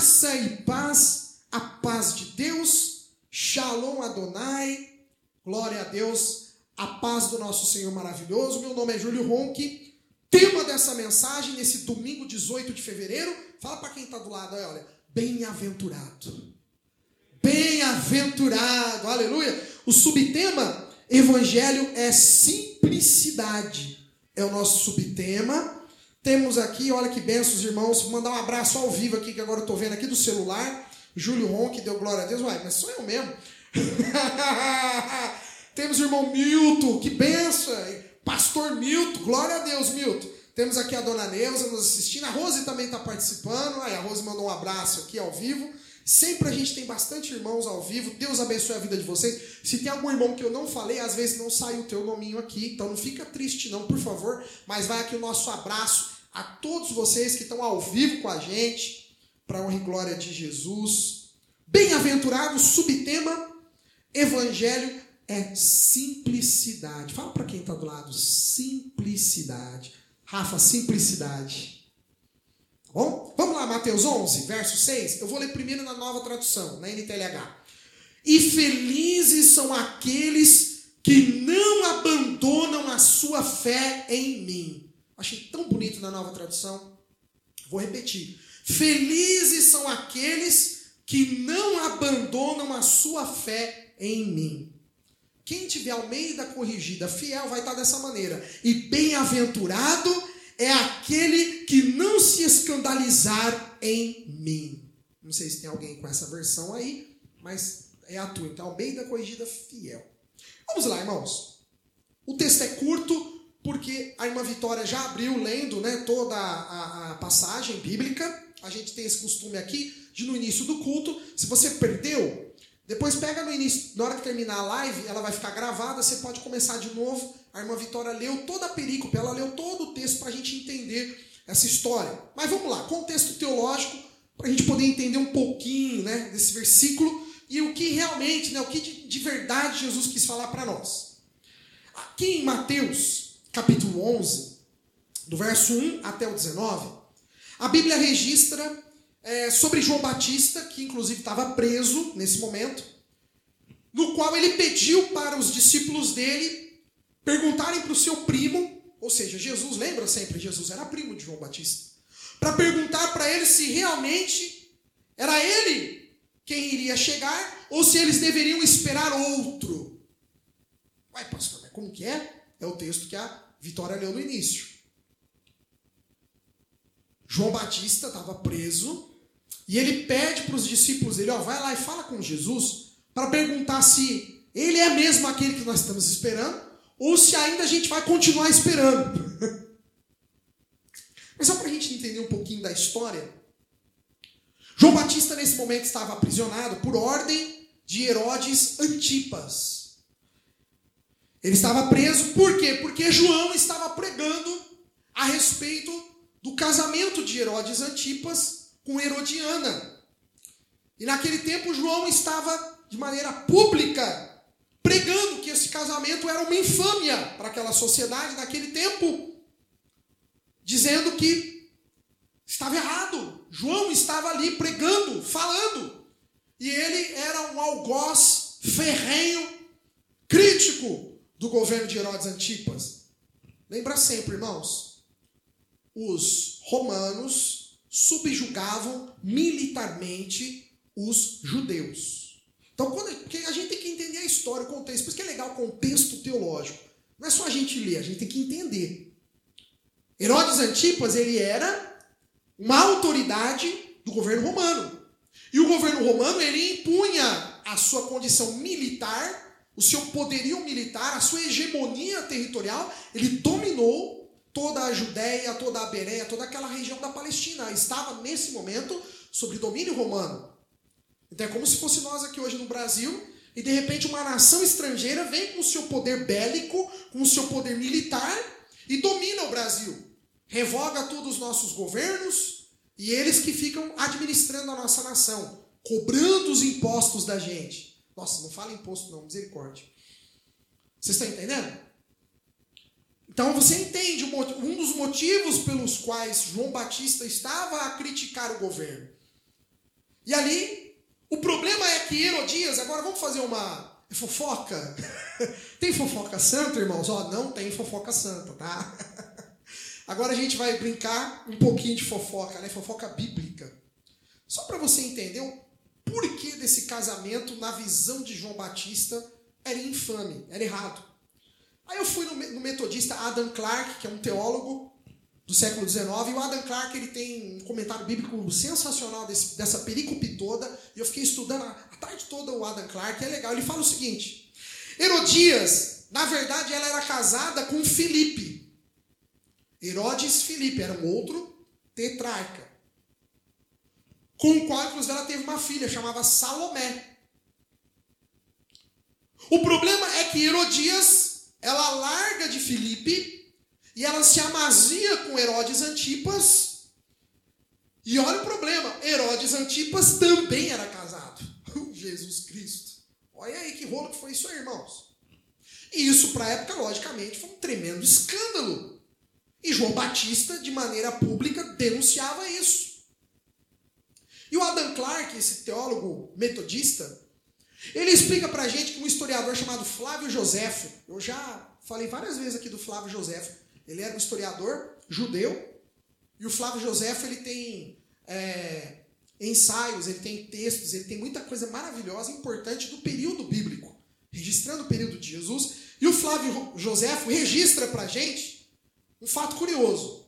Graça e paz, a paz de Deus, Shalom Adonai, glória a Deus, a paz do nosso Senhor maravilhoso. Meu nome é Júlio Ronque. Tema dessa mensagem, nesse domingo 18 de fevereiro, fala para quem está do lado aí, olha, bem-aventurado. Bem-aventurado, aleluia. O subtema, Evangelho é simplicidade, é o nosso subtema. Temos aqui, olha que bênçãos, irmãos. Vou mandar um abraço ao vivo aqui, que agora eu estou vendo aqui do celular. Júlio Ronque, deu glória a Deus. Uai, mas sou eu mesmo. Temos o irmão Milton, que bênção. Pastor Milton, glória a Deus, Milton. Temos aqui a dona Neuza nos assistindo. A Rose também está participando. Aí a Rose mandou um abraço aqui ao vivo. Sempre a gente tem bastante irmãos ao vivo. Deus abençoe a vida de vocês. Se tem algum irmão que eu não falei, às vezes não sai o teu nominho aqui. Então não fica triste não, por favor. Mas vai aqui o nosso abraço a todos vocês que estão ao vivo com a gente, para a honra e glória de Jesus. Bem-aventurado, subtema, Evangelho é simplicidade. Fala para quem está do lado, simplicidade. Rafa, simplicidade. Tá bom? Vamos lá, Mateus 11, verso 6. Eu vou ler primeiro na Nova Tradução, na NTLH. E felizes são aqueles que não abandonam a sua fé em mim. Achei tão bonito na Nova Tradução. Vou repetir. Felizes são aqueles que não abandonam a sua fé em mim. Quem tiver Almeida Corrigida Fiel vai estar dessa maneira. E bem-aventurado é aquele que não se escandalizar em mim. Não sei se tem alguém com essa versão aí, mas é a tua. Então, Almeida Corrigida Fiel. Vamos lá, irmãos. O texto é curto, porque a irmã Vitória já abriu lendo, né, toda a passagem bíblica. A gente tem esse costume aqui de no início do culto. Se você perdeu, depois pega no início, na hora que terminar a live, ela vai ficar gravada, você pode começar de novo. A irmã Vitória leu toda a perícope, ela leu todo o texto para a gente entender essa história. Mas vamos lá, contexto teológico, para a gente poder entender um pouquinho, né, desse versículo e o que realmente, né, o que de verdade Jesus quis falar para nós. Aqui em Mateus capítulo 11, do verso 1 até o 19, a Bíblia registra sobre João Batista, que inclusive estava preso nesse momento, no qual ele pediu para os discípulos dele perguntarem para o seu primo, ou seja, Jesus, lembra sempre, Jesus era primo de João Batista, para perguntar para ele se realmente era ele quem iria chegar, ou se eles deveriam esperar outro. Uai, pastor, mas como que é? É o texto que a Vitória leu no início. João Batista estava preso e ele pede para os discípulos dele, vai lá e fala com Jesus para perguntar se ele é mesmo aquele que nós estamos esperando ou se ainda a gente vai continuar esperando. Mas só para a gente entender um pouquinho da história, João Batista nesse momento estava aprisionado por ordem de Herodes Antipas. Ele estava preso, por quê? Porque João estava pregando a respeito do casamento de Herodes Antipas com Herodiana. E naquele tempo João estava de maneira pública pregando que esse casamento era uma infâmia para aquela sociedade naquele tempo, dizendo que estava errado. João estava ali pregando, falando, e ele era um algoz ferrenho, crítico do governo de Herodes Antipas. Lembra sempre, irmãos, os romanos subjugavam militarmente os judeus. Então, porque a gente tem que entender a história, o contexto. Por isso que é legal o contexto teológico. Não é só a gente ler, a gente tem que entender. Herodes Antipas, ele era uma autoridade do governo romano. E o governo romano, ele impunha a sua condição militar, o seu poderio militar, a sua hegemonia territorial. Ele dominou toda a Judéia, toda a Bereia, toda aquela região da Palestina. Estava, nesse momento, sob domínio romano. Então é como se fosse nós aqui hoje no Brasil, e de repente uma nação estrangeira vem com o seu poder bélico, com o seu poder militar, e domina o Brasil. Revoga todos os nossos governos, e eles que ficam administrando a nossa nação, cobrando os impostos da gente. Nossa, não fala imposto não, misericórdia. Vocês estão entendendo? Então você entende um dos motivos pelos quais João Batista estava a criticar o governo. E ali, o problema é que Herodias, agora vamos fazer uma fofoca. Tem fofoca santa, irmãos? Ó, não tem fofoca santa, tá? Agora a gente vai brincar um pouquinho de fofoca, né? Fofoca bíblica. Só para você entender o porquê desse casamento, na visão de João Batista, era infame, era errado. Aí eu fui no metodista Adam Clarke, que é um teólogo do século XIX, e o Adam Clarke ele tem um comentário bíblico sensacional dessa perícope toda, e eu fiquei estudando a tarde toda o Adam Clarke, é legal. Ele fala o seguinte: Herodias, na verdade, ela era casada com Filipe. Herodes Filipe era um outro tetrarca, com o qual, inclusive, ela teve uma filha, chamava Salomé. O problema é que Herodias, ela larga de Filipe e ela se amazia com Herodes Antipas. E olha o problema, Herodes Antipas também era casado. Jesus Cristo. Olha aí que rolo que foi isso aí, irmãos. E isso, para a época, logicamente, foi um tremendo escândalo. E João Batista, de maneira pública, denunciava isso. E o Adam Clarke, esse teólogo metodista, ele explica pra gente que um historiador chamado Flávio Joséfo, eu já falei várias vezes aqui do Flávio Joséfo, ele era um historiador judeu, e o Flávio Joséfo ele tem ensaios, ele tem textos, ele tem muita coisa maravilhosa e importante do período bíblico, registrando o período de Jesus, e o Flávio Joséfo registra pra gente um fato curioso.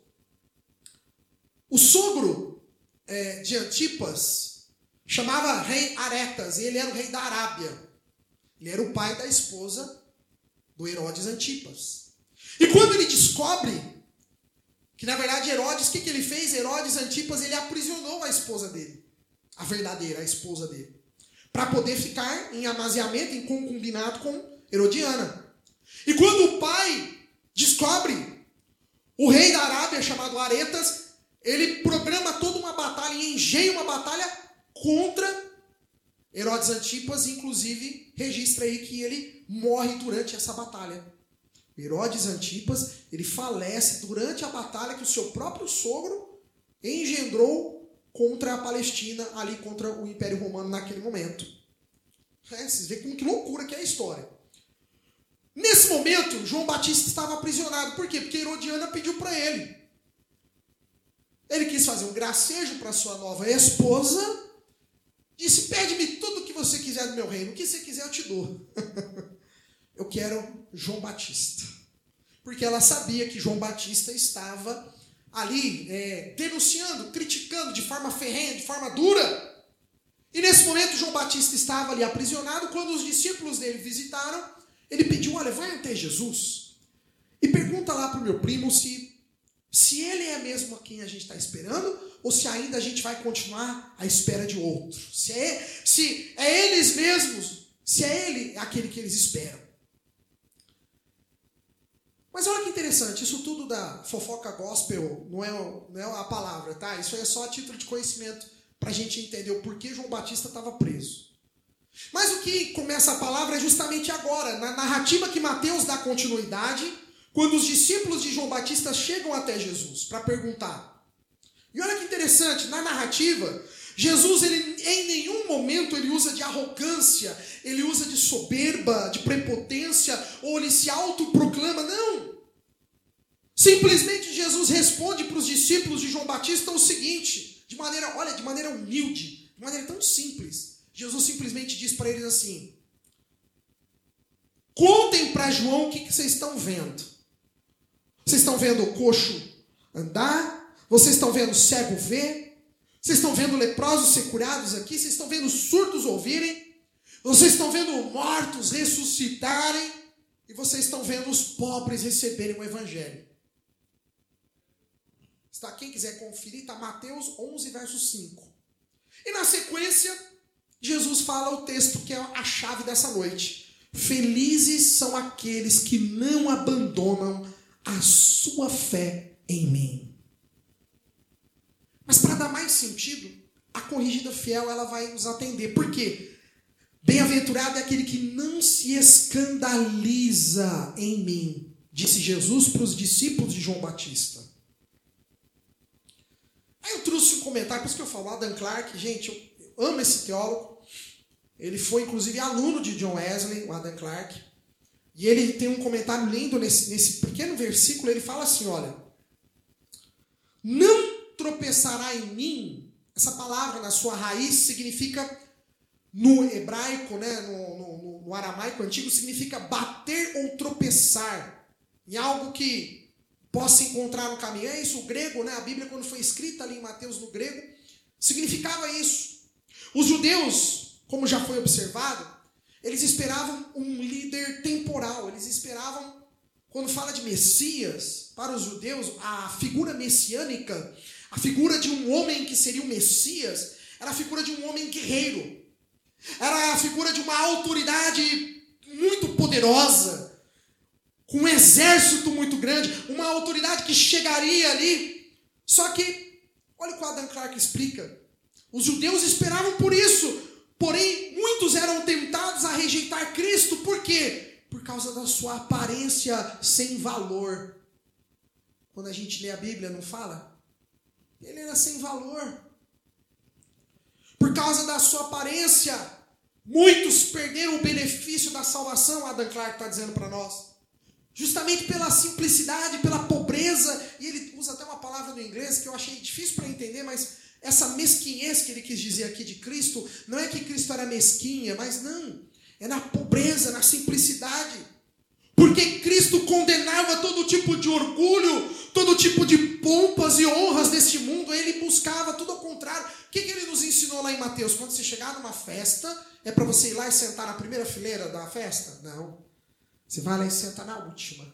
O sogro de Antipas chamava rei Aretas, e ele era o rei da Arábia. Ele era o pai da esposa do Herodes Antipas. E quando ele descobre que, na verdade, Herodes, o que ele fez? Herodes Antipas, ele aprisionou a esposa dele, a verdadeira, a esposa dele, para poder ficar em amaziamento, em concubinato com Herodiana. E quando o pai descobre, o rei da Arábia, chamado Aretas, ele programa toda uma batalha, e engenha uma batalha contra Herodes Antipas, inclusive registra aí que ele morre durante essa batalha. Herodes Antipas, ele falece durante a batalha que o seu próprio sogro engendrou contra a Palestina, ali contra o Império Romano naquele momento. Vocês veem que loucura que é a história. Nesse momento, João Batista estava aprisionado. Por quê? Porque Herodiana pediu para ele. Ele quis fazer um gracejo para sua nova esposa. Disse: pede-me tudo o que você quiser do meu reino. O que você quiser eu te dou. Eu quero João Batista. Porque ela sabia que João Batista estava ali denunciando, criticando de forma ferrenha, de forma dura. E nesse momento João Batista estava ali aprisionado. Quando os discípulos dele visitaram, ele pediu: olha, vai até Jesus e pergunta lá para o meu primo se ele é mesmo a quem a gente está esperando, ou se ainda a gente vai continuar à espera de outro. Se é eles mesmos, se é ele aquele que eles esperam. Mas olha que interessante, isso tudo da fofoca gospel não é a palavra, tá? Isso é só a título de conhecimento para a gente entender o porquê João Batista estava preso. Mas o que começa a palavra é justamente agora, na narrativa que Mateus dá continuidade, quando os discípulos de João Batista chegam até Jesus para perguntar. E olha que interessante, na narrativa, Jesus, ele, em nenhum momento ele usa de arrogância, ele usa de soberba, de prepotência, ou ele se autoproclama, não. Simplesmente Jesus responde para os discípulos de João Batista o seguinte, de maneira humilde, de maneira tão simples. Jesus simplesmente diz para eles assim: contem para João o que vocês estão vendo. Vocês estão vendo o coxo andar? Vocês estão vendo o cego ver? Vocês estão vendo leprosos ser curados aqui? Vocês estão vendo surdos ouvirem? Vocês estão vendo mortos ressuscitarem? E vocês estão vendo os pobres receberem o evangelho. Quem quiser conferir, está Mateus 11, verso 5. E na sequência, Jesus fala o texto que é a chave dessa noite. Felizes são aqueles que não abandonam a sua fé em mim. Mas para dar mais sentido, a corrigida fiel ela vai nos atender. Por quê? Bem-aventurado é aquele que não se escandaliza em mim, disse Jesus para os discípulos de João Batista. Aí eu trouxe um comentário, por isso que eu falo, Adam Clarke, gente, amo esse teólogo. Ele foi, inclusive, aluno de John Wesley, o Adam Clarke. E ele tem um comentário lindo nesse pequeno versículo. Ele fala assim, olha. Não tropeçará em mim. Essa palavra, na sua raiz, significa, no hebraico, né, no aramaico antigo, significa bater ou tropeçar em algo que possa encontrar no caminho. É isso, o grego, né, a Bíblia, quando foi escrita ali em Mateus no grego, significava isso. Os judeus, como já foi observado, eles esperavam um líder temporal. Eles esperavam, quando fala de Messias, para os judeus, a figura messiânica, a figura de um homem que seria o Messias, era a figura de um homem guerreiro. Era a figura de uma autoridade muito poderosa, com um exército muito grande, uma autoridade que chegaria ali. Só que, olha o que o Adam Clarke explica. Os judeus esperavam por isso, porém, muitos eram tentados a rejeitar Cristo. Por quê? Por causa da sua aparência sem valor. Quando a gente lê a Bíblia, não fala? Ele era sem valor. Por causa da sua aparência, muitos perderam o benefício da salvação, Adam Clarke está dizendo para nós. Justamente pela simplicidade, pela pobreza. E ele usa até uma palavra no inglês que eu achei difícil para entender, mas essa mesquinhez que ele quis dizer aqui de Cristo, não é que Cristo era mesquinha, mas não. É na pobreza, na simplicidade. Porque Cristo condenava todo tipo de orgulho, todo tipo de pompas e honras deste mundo. Ele buscava tudo ao contrário. O que ele nos ensinou lá em Mateus? Quando você chegar numa festa, é para você ir lá e sentar na primeira fileira da festa? Não. Você vai lá e senta na última.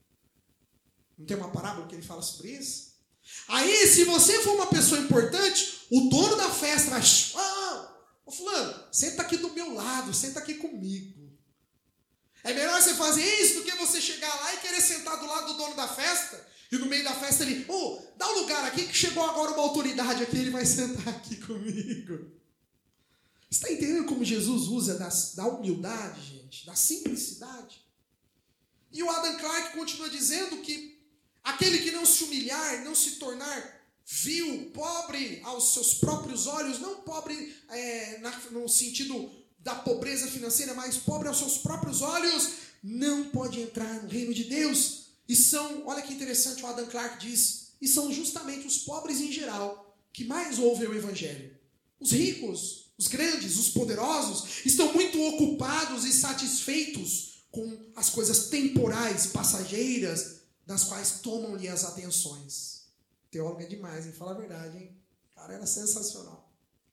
Não tem uma parábola que ele fala sobre isso? Aí, se você for uma pessoa importante, o dono da festa vai... Ô fulano, senta aqui do meu lado, senta aqui comigo. É melhor você fazer isso do que você chegar lá e querer sentar do lado do dono da festa, e no meio da festa ele, dá um lugar aqui que chegou agora uma autoridade aqui, ele vai sentar aqui comigo. Você está entendendo como Jesus usa da humildade, gente? Da simplicidade? E o Adam Clarke continua dizendo que aquele que não se humilhar, não se tornar vil, pobre aos seus próprios olhos, não pobre no sentido da pobreza financeira, mas pobre aos seus próprios olhos, não pode entrar no reino de Deus. E são, olha que interessante, o Adam Clarke diz, e são justamente os pobres em geral que mais ouvem o evangelho. Os ricos, os grandes, os poderosos, estão muito ocupados e satisfeitos com as coisas temporais, passageiras, das quais tomam-lhe as atenções. Teólogo é demais, hein? Fala a verdade, hein? O cara era sensacional.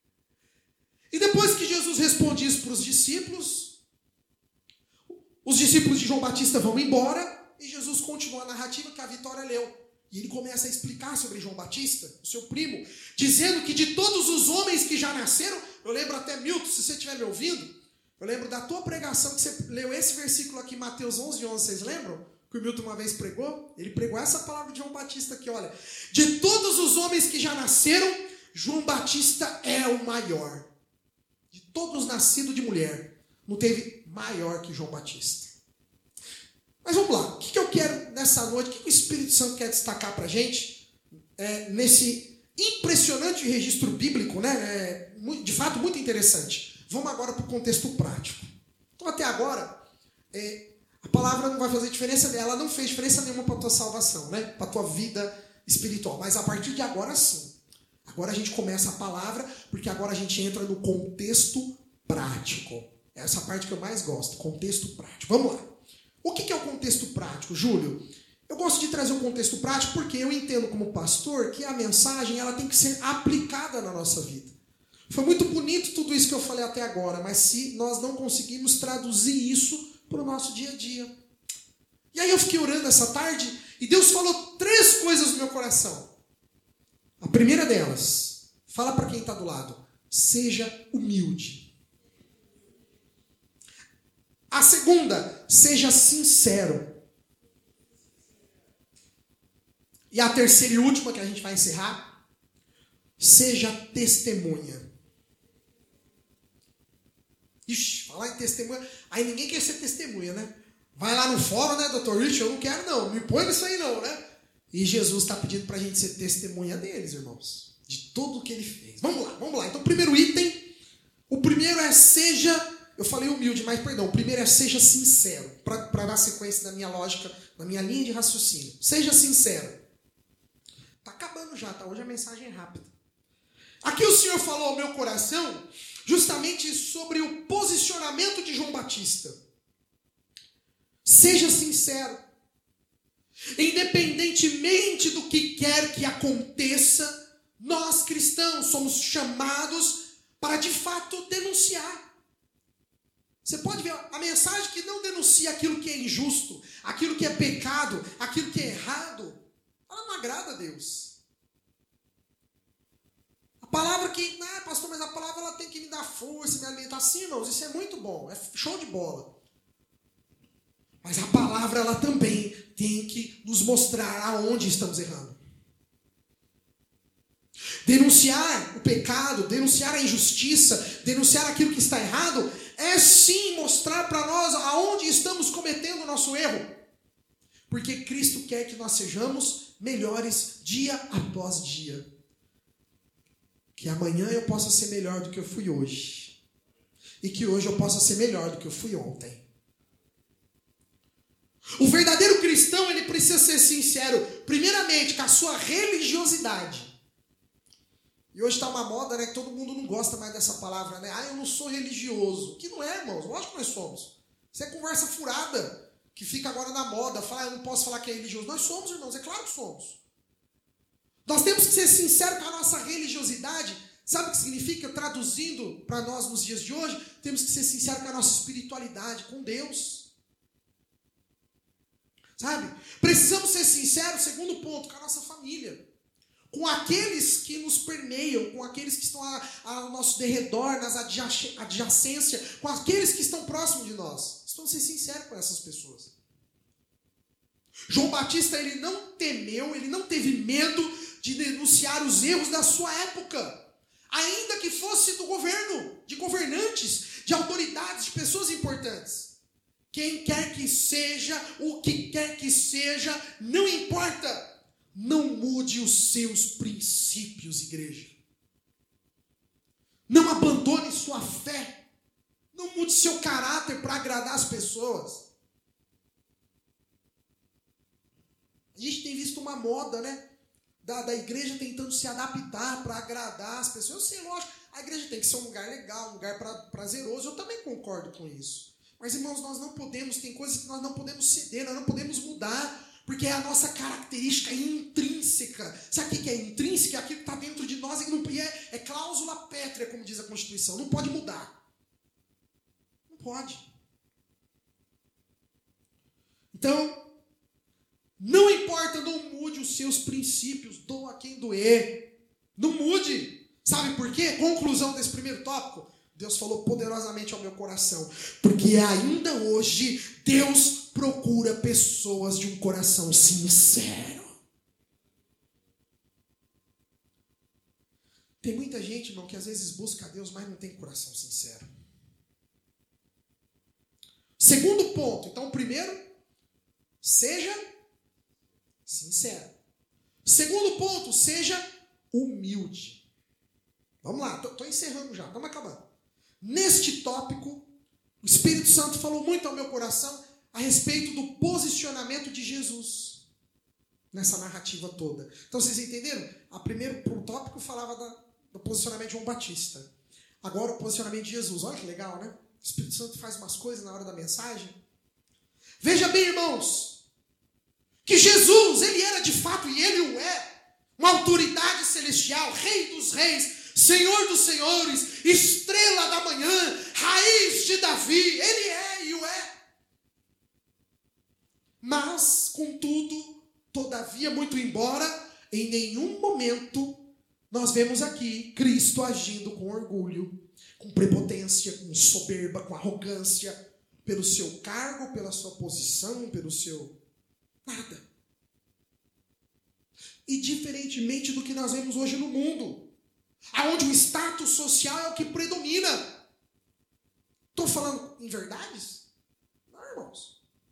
E depois que Jesus responde isso para os discípulos de João Batista vão embora, e Jesus continua a narrativa que a Vitória leu. E ele começa a explicar sobre João Batista, o seu primo, dizendo que de todos os homens que já nasceram, eu lembro até, Milton, se você estiver me ouvindo, eu lembro da tua pregação que você leu esse versículo aqui, Mateus 11:11, vocês lembram? Que o Milton uma vez pregou? Ele pregou essa palavra de João Batista aqui, olha. De todos os homens que já nasceram, João Batista é o maior. De todos nascidos de mulher, não teve maior que João Batista. Mas vamos lá, o que eu quero nessa noite, o que o Espírito Santo quer destacar para a gente, nesse impressionante registro bíblico, né? De fato muito interessante. Vamos agora para o contexto prático. Então até agora, a palavra não vai fazer diferença, ela não fez diferença nenhuma para a tua salvação, né? Para a tua vida espiritual, mas a partir de agora sim. Agora a gente começa a palavra, porque agora a gente entra no contexto prático. Essa parte que eu mais gosto, contexto prático. Vamos lá. O que é o contexto prático, Júlio? Eu gosto de trazer o contexto prático porque eu entendo como pastor que a mensagem ela tem que ser aplicada na nossa vida. Foi muito bonito tudo isso que eu falei até agora, mas se nós não conseguimos traduzir isso para o nosso dia a dia. E aí eu fiquei orando essa tarde e Deus falou 3 coisas no meu coração. A primeira delas, fala para quem está do lado, seja humilde. A segunda, seja sincero. E a terceira e última, que a gente vai encerrar, seja testemunha. Ixi, falar em testemunha, aí ninguém quer ser testemunha, né? Vai lá no fórum, né, Dr. Rich? Eu não quero não, me põe nisso aí não, né? E Jesus está pedindo para a gente ser testemunha deles, irmãos. De tudo o que ele fez. Vamos lá. Então, primeiro item, é eu falei humilde, mas perdão, o primeiro é seja sincero, para dar sequência na minha lógica, na minha linha de raciocínio. Seja sincero. Está acabando já, tá? Hoje a mensagem é rápida. Aqui o Senhor falou ao meu coração justamente sobre o posicionamento de João Batista. Seja sincero. Independentemente do que quer que aconteça, nós cristãos somos chamados para de fato denunciar. Você pode ver a mensagem que não denuncia aquilo que é injusto, aquilo que é pecado, aquilo que é errado, ela não agrada a Deus. A palavra que, pastor, mas a palavra ela tem que me dar força, me alimentar. Sim, irmãos, isso é muito bom, é show de bola. Mas a palavra ela também tem que nos mostrar aonde estamos errando. Denunciar o pecado, denunciar a injustiça, denunciar aquilo que está errado, é sim mostrar para nós aonde estamos cometendo o nosso erro. Porque Cristo quer que nós sejamos melhores dia após dia. Que amanhã eu possa ser melhor do que eu fui hoje. E que hoje eu possa ser melhor do que eu fui ontem. O verdadeiro cristão, ele precisa ser sincero, primeiramente, com a sua religiosidade. E hoje está uma moda, que todo mundo não gosta mais dessa palavra, eu não sou religioso. Que não é, irmãos, lógico que nós somos. Isso é conversa furada, que fica agora na moda, eu não posso falar que é religioso. Nós somos, irmãos, é claro que somos. Nós temos que ser sinceros com a nossa religiosidade. Sabe o que significa? Traduzindo para nós nos dias de hoje, temos que ser sinceros com a nossa espiritualidade, com Deus. Sabe? Precisamos ser sinceros, segundo ponto, com a nossa família. Com aqueles que nos permeiam, com aqueles que estão ao nosso derredor, nas adjacências, com aqueles que estão próximos de nós. Precisamos ser sinceros com essas pessoas. João Batista, ele não temeu, ele não teve medo de denunciar os erros da sua época. Ainda que fosse do governo, de governantes, de autoridades, de pessoas importantes. Quem quer que seja, o que quer que seja, não importa. Não mude os seus princípios, igreja. Não abandone sua fé. Não mude seu caráter para agradar as pessoas. A gente tem visto uma moda, da igreja tentando se adaptar para agradar as pessoas. Eu sei, lógico, a igreja tem que ser um lugar legal, um lugar prazeroso. Eu também concordo com isso. Mas, irmãos, nós não podemos, tem coisas que nós não podemos ceder, nós não podemos mudar. Porque é a nossa característica intrínseca. Sabe o que é intrínseca? É aquilo que está dentro de nós e é cláusula pétrea, como diz a Constituição. Não pode mudar. Não pode. Então, não importa, não mude os seus princípios. Doa quem doer. Não mude. Sabe por quê? Conclusão desse primeiro tópico. Deus falou poderosamente ao meu coração. Porque ainda hoje, Deus procura pessoas de um coração sincero. Tem muita gente, irmão, que às vezes busca a Deus, mas não tem coração sincero. Segundo ponto. Então, primeiro, seja sincero. Segundo ponto, seja humilde. Vamos lá, estou encerrando já, estamos acabando. Neste tópico, o Espírito Santo falou muito ao meu coração a respeito do posicionamento de Jesus nessa narrativa toda. Então, vocês entenderam? O tópico falava do posicionamento de João Batista. Agora, o posicionamento de Jesus. Olha que legal, né? O Espírito Santo faz umas coisas na hora da mensagem. Veja bem, irmãos, que Jesus, ele era de fato, e ele o é, uma autoridade celestial, Rei dos Reis, Senhor dos Senhores, estrela da manhã, raiz de Davi, ele é e o é. Mas, contudo, todavia, muito embora, em nenhum momento nós vemos aqui Cristo agindo com orgulho, com prepotência, com soberba, com arrogância, pelo seu cargo, pela sua posição, pelo seu... nada. E diferentemente do que nós vemos hoje no mundo, onde o status social é o que predomina. Estou falando em verdades? Não, irmãos.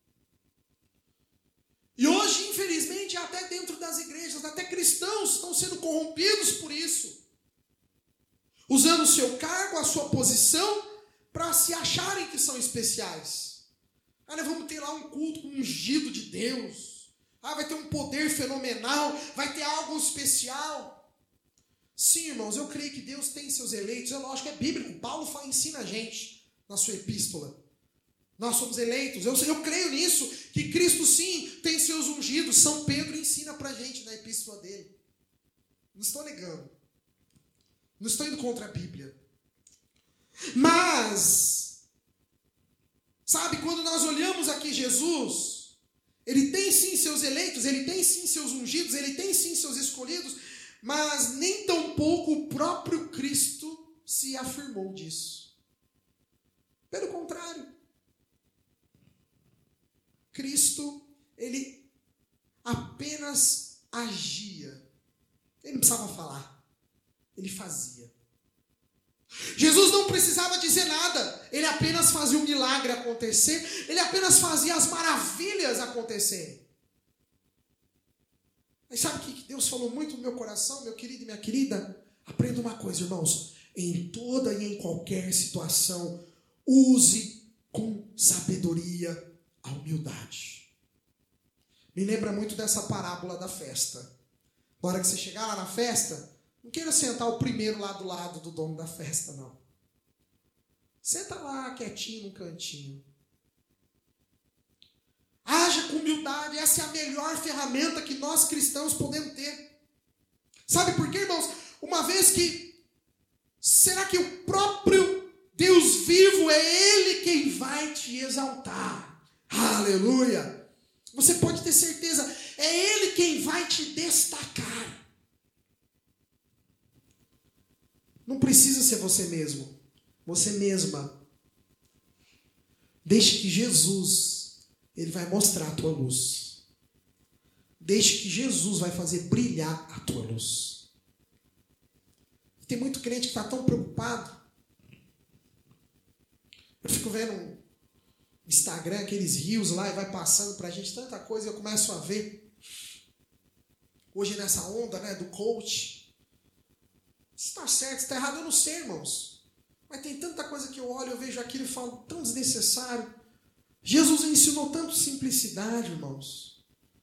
E hoje, infelizmente, até dentro das igrejas, até cristãos estão sendo corrompidos por isso. Usando o seu cargo, a sua posição, para se acharem que são especiais. Nós vamos ter lá um culto com um ungido de Deus. Vai ter um poder fenomenal, vai ter algo especial. Sim, irmãos, eu creio que Deus tem seus eleitos. É lógico, é bíblico. Paulo ensina a gente na sua epístola. Nós somos eleitos. Eu creio nisso, que Cristo sim tem seus ungidos. São Pedro ensina para a gente na epístola dele. Não estou negando. Não estou indo contra a Bíblia. Mas, sabe, quando nós olhamos aqui Jesus, ele tem sim seus eleitos, ele tem sim seus ungidos, ele tem sim seus escolhidos, mas nem tampouco o próprio Cristo se afirmou disso. Pelo contrário. Cristo, ele apenas agia. Ele não precisava falar. Ele fazia. Jesus não precisava dizer nada. Ele apenas fazia o milagre acontecer. Ele apenas fazia as maravilhas acontecerem. Mas sabe o que Deus falou muito no meu coração, meu querido e minha querida? Aprenda uma coisa, irmãos. Em toda e em qualquer situação, use com sabedoria a humildade. Me lembra muito dessa parábola da festa. Na hora que você chegar lá na festa, não queira sentar o primeiro lá do lado do dono da festa, não. Senta lá quietinho num cantinho. Haja com humildade. Essa é a melhor ferramenta que nós cristãos podemos ter. Sabe por quê, irmãos? Uma vez que... Será que o próprio Deus vivo é Ele quem vai te exaltar? Aleluia! Você pode ter certeza, é Ele quem vai te destacar. Não precisa ser você mesmo, você mesma. Deixe que Jesus, Ele vai mostrar a tua luz. Deixe que Jesus vai fazer brilhar a tua luz. Tem muito crente que está tão preocupado. Eu fico vendo no Instagram, aqueles rios lá, e vai passando pra gente tanta coisa, e eu começo a ver. Hoje nessa onda, né, do coach. Se está certo, se está errado, eu não sei, irmãos. Mas tem tanta coisa que eu olho, eu vejo aquilo e falo, tão desnecessário. Jesus ensinou tanto simplicidade, irmãos.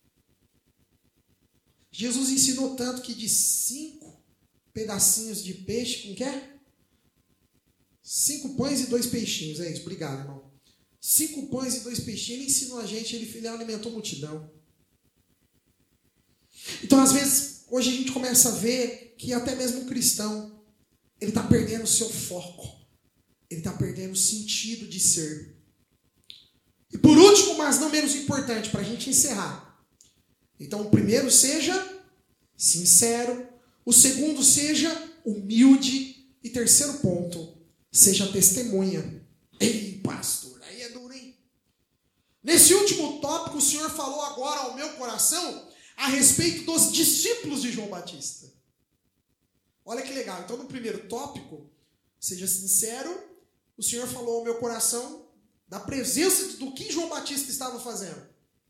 Jesus ensinou tanto que de 5 pedacinhos de peixe, como que é? 5 pães e 2 peixinhos, é isso, obrigado, irmão. 5 pães e 2 peixinhos, ele ensinou a gente, ele alimentou multidão. Então, às vezes, hoje a gente começa a ver que até mesmo um cristão, ele está perdendo o seu foco. Ele está perdendo o sentido de ser. E por último, mas não menos importante, para a gente encerrar. Então, o primeiro, seja sincero. O segundo, seja humilde. E terceiro ponto, seja testemunha. Ei, pastor, aí é duro, hein? Nesse último tópico, o Senhor falou agora ao meu coração a respeito dos discípulos de João Batista. Olha que legal. Então, no primeiro tópico, seja sincero, o Senhor falou ao meu coração da presença do que João Batista estava fazendo.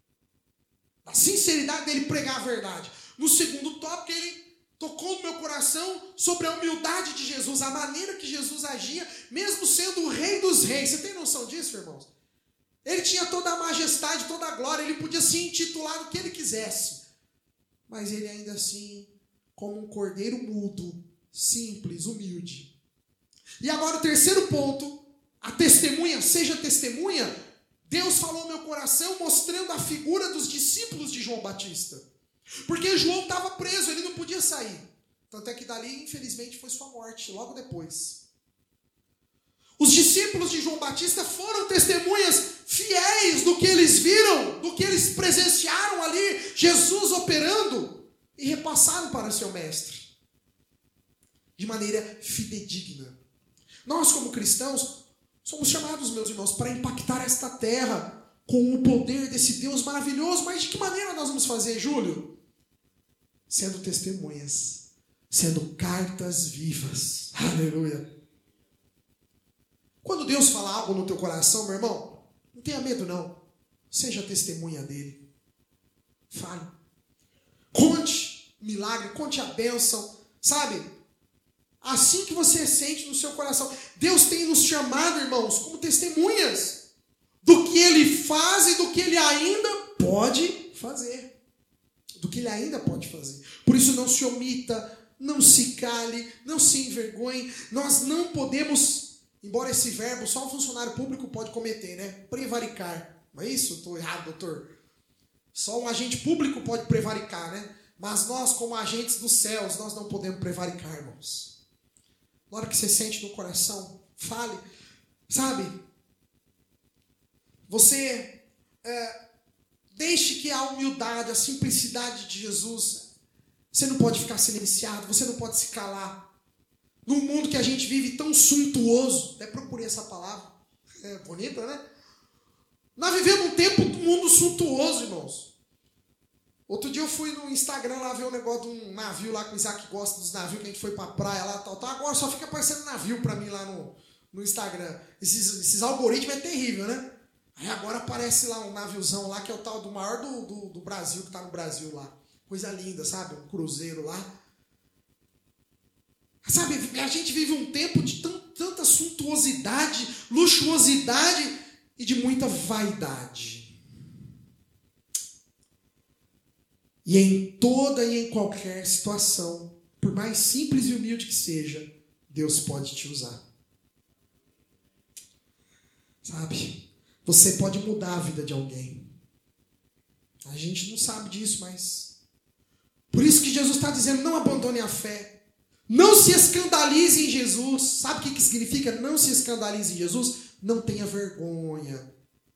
Da sinceridade dele pregar a verdade. No segundo tópico, ele tocou no meu coração sobre a humildade de Jesus, a maneira que Jesus agia, mesmo sendo o rei dos reis. Você tem noção disso, irmãos? Ele tinha toda a majestade, toda a glória, ele podia se intitular o que ele quisesse. Mas ele ainda assim, como um cordeiro mudo, simples, humilde. E agora o terceiro ponto, a testemunha, seja testemunha. Deus falou no meu coração mostrando a figura dos discípulos de João Batista. Porque João estava preso, ele não podia sair. Tanto é que dali, infelizmente, foi sua morte, logo depois. Os discípulos de João Batista foram testemunhas fiéis do que eles viram, do que eles presenciaram ali, Jesus operando, e repassaram para o seu mestre. De maneira fidedigna. Nós, como cristãos, somos chamados, meus irmãos, para impactar esta terra com o poder desse Deus maravilhoso. Mas de que maneira nós vamos fazer, Júlio? Sendo testemunhas, sendo cartas vivas. Aleluia. Quando Deus fala algo no teu coração, meu irmão, não tenha medo não. Seja testemunha dele. Fale. Conte o milagre, conte a bênção. Sabe? Assim que você sente no seu coração. Deus tem nos chamado, irmãos, como testemunhas do que Ele faz e do que Ele ainda pode fazer. Do que Ele ainda pode fazer. Por isso não se omita, não se cale, não se envergonhe. Nós não podemos, embora esse verbo só um funcionário público pode cometer, né? Prevaricar. Não é isso? Estou errado, doutor? Só um agente público pode prevaricar, né? Mas nós, como agentes dos céus, nós não podemos prevaricar, irmãos. Na hora que você sente no coração, fale. Sabe? Você deixe que a humildade, a simplicidade de Jesus, você não pode ficar silenciado, você não pode se calar. Num mundo que a gente vive tão suntuoso, até procurei essa palavra, é bonita, né? Nós vivemos um tempo do mundo suntuoso, irmãos. Outro dia eu fui no Instagram lá ver um negócio de um navio lá, que o Isaac gosta dos navios, que a gente foi pra praia lá, tal. Agora só fica aparecendo navio pra mim lá no Instagram. Esses algoritmos é terrível, né? Aí agora aparece lá um naviozão lá, que é o tal do maior do Brasil, que tá no Brasil lá. Coisa linda, sabe? Um cruzeiro lá. Sabe, a gente vive um tempo de tanta suntuosidade, luxuosidade e de muita vaidade. E em toda e em qualquer situação, por mais simples e humilde que seja, Deus pode te usar. Sabe? Você pode mudar a vida de alguém. A gente não sabe disso, mas... Por isso que Jesus está dizendo, não abandone a fé. Não se escandalize em Jesus. Sabe o que significa não se escandalize em Jesus? Não tenha vergonha.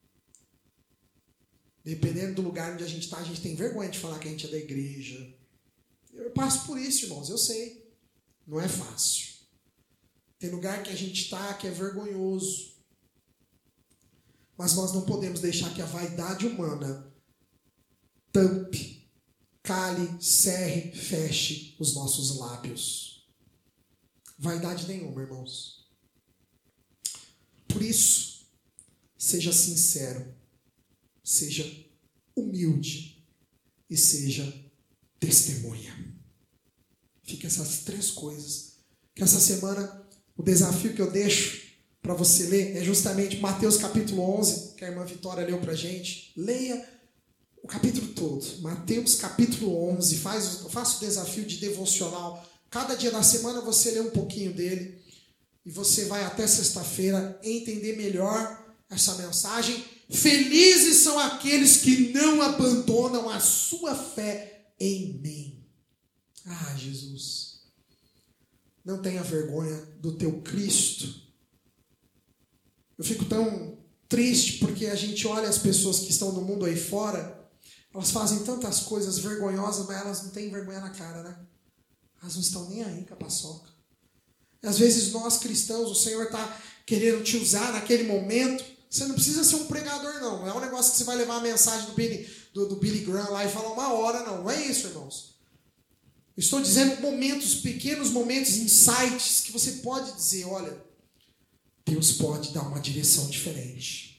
Dependendo do lugar onde a gente está, a gente tem vergonha de falar que a gente é da igreja. Eu passo por isso, irmãos, eu sei. Não é fácil. Tem lugar que a gente está que é vergonhoso. Mas nós não podemos deixar que a vaidade humana tampe, cale, cerre, feche os nossos lábios. Vaidade nenhuma, irmãos. Por isso, seja sincero. Seja humilde e seja testemunha. Fica essas três coisas. Que essa semana, o desafio que eu deixo para você ler é justamente Mateus capítulo 11, que a irmã Vitória leu para a gente. Leia o capítulo todo. Mateus capítulo 11. Faça o desafio de devocional. Cada dia da semana você lê um pouquinho dele. E você vai até sexta-feira entender melhor essa mensagem. Felizes são aqueles que não abandonam a sua fé em mim. Ah, Jesus. Não tenha vergonha do teu Cristo. Eu fico tão triste porque a gente olha as pessoas que estão no mundo aí fora, elas fazem tantas coisas vergonhosas, mas elas não têm vergonha na cara, né? Elas não estão nem aí com a paçoca. E às vezes nós cristãos, o Senhor está querendo te usar naquele momento. Você não precisa ser um pregador, não. Não é um negócio que você vai levar a mensagem do Billy Graham lá e falar uma hora, não. Não é isso, irmãos. Eu estou dizendo momentos, pequenos momentos, insights, que você pode dizer, olha, Deus pode dar uma direção diferente.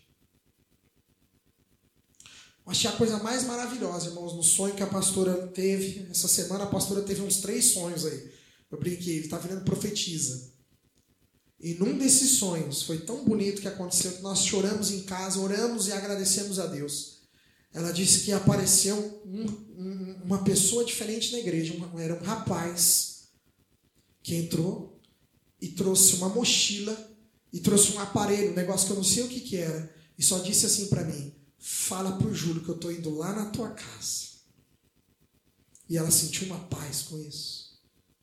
Eu achei a coisa mais maravilhosa, irmãos, no sonho que a pastora teve. Essa semana a pastora teve uns 3 sonhos aí. Eu brinquei, ele está virando profetisa. E num desses sonhos, foi tão bonito que aconteceu, que nós choramos em casa, oramos e agradecemos a Deus. Ela disse que apareceu uma pessoa diferente na igreja, era um rapaz que entrou e trouxe uma mochila e trouxe um aparelho, um negócio que eu não sei o que era, e só disse assim para mim, fala pro Júlio que eu estou indo lá na tua casa. E ela sentiu uma paz com isso.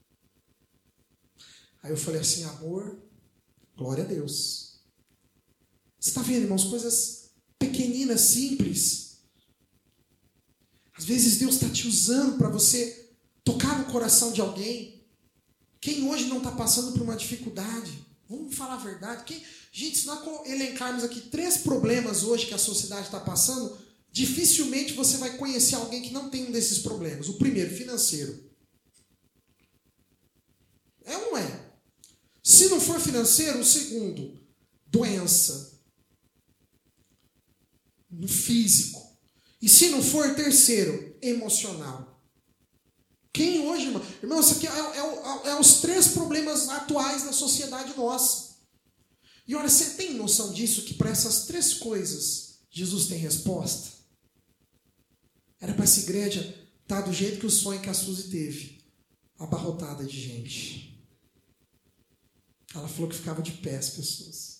Aí eu falei assim, amor, glória a Deus. Você está vendo, irmãos, coisas pequeninas, simples. Às vezes Deus está te usando para você tocar no coração de alguém. Quem hoje não está passando por uma dificuldade? Vamos falar a verdade. Gente, se nós elencarmos aqui 3 problemas hoje que a sociedade está passando, dificilmente você vai conhecer alguém que não tem um desses problemas. O primeiro, financeiro. É ou não é? Se não for financeiro, o segundo, doença. No físico. E se não for, terceiro, emocional. Quem hoje, irmão? Irmão, isso aqui é os 3 problemas atuais da sociedade nossa. E olha, você tem noção disso? Que para essas 3 coisas, Jesus tem resposta? Era para essa igreja estar do jeito que o sonho que a Suzy teve. Abarrotada de gente. Ela falou que ficava de pé as pessoas.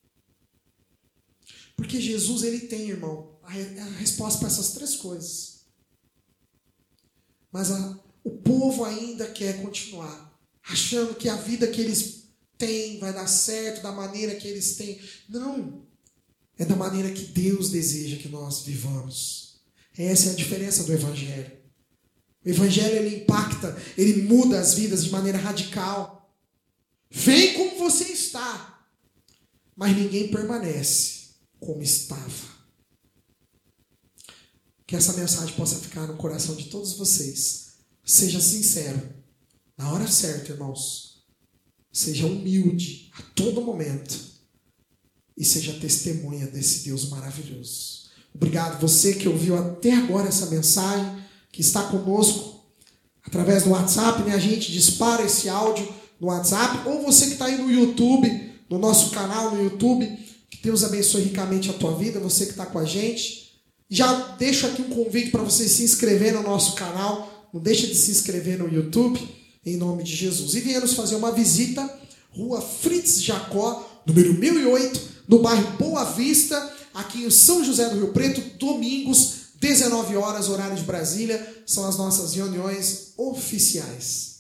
Porque Jesus, ele tem, irmão, a resposta para essas 3 coisas. Mas o povo ainda quer continuar, achando que a vida que eles têm vai dar certo da maneira que eles têm. Não. É da maneira que Deus deseja que nós vivamos. Essa é a diferença do Evangelho. O Evangelho, ele impacta, ele muda as vidas de maneira radical. Vem como você está, mas ninguém permanece como estava. Que essa mensagem possa ficar no coração de todos vocês. Seja sincero, na hora certa, irmãos. Seja humilde a todo momento. E seja testemunha desse Deus maravilhoso. Obrigado você que ouviu até agora essa mensagem, que está conosco através do WhatsApp, né? A gente dispara esse áudio no WhatsApp, ou você que está aí no YouTube, no nosso canal no YouTube, que Deus abençoe ricamente a tua vida, você que está com a gente. Já deixo aqui um convite para você se inscrever no nosso canal, não deixa de se inscrever no YouTube, em nome de Jesus. E venha nos fazer uma visita, Rua Fritz Jacó, número 1008, no bairro Boa Vista, aqui em São José do Rio Preto, domingos, 19 horas, horário de Brasília, são as nossas reuniões oficiais.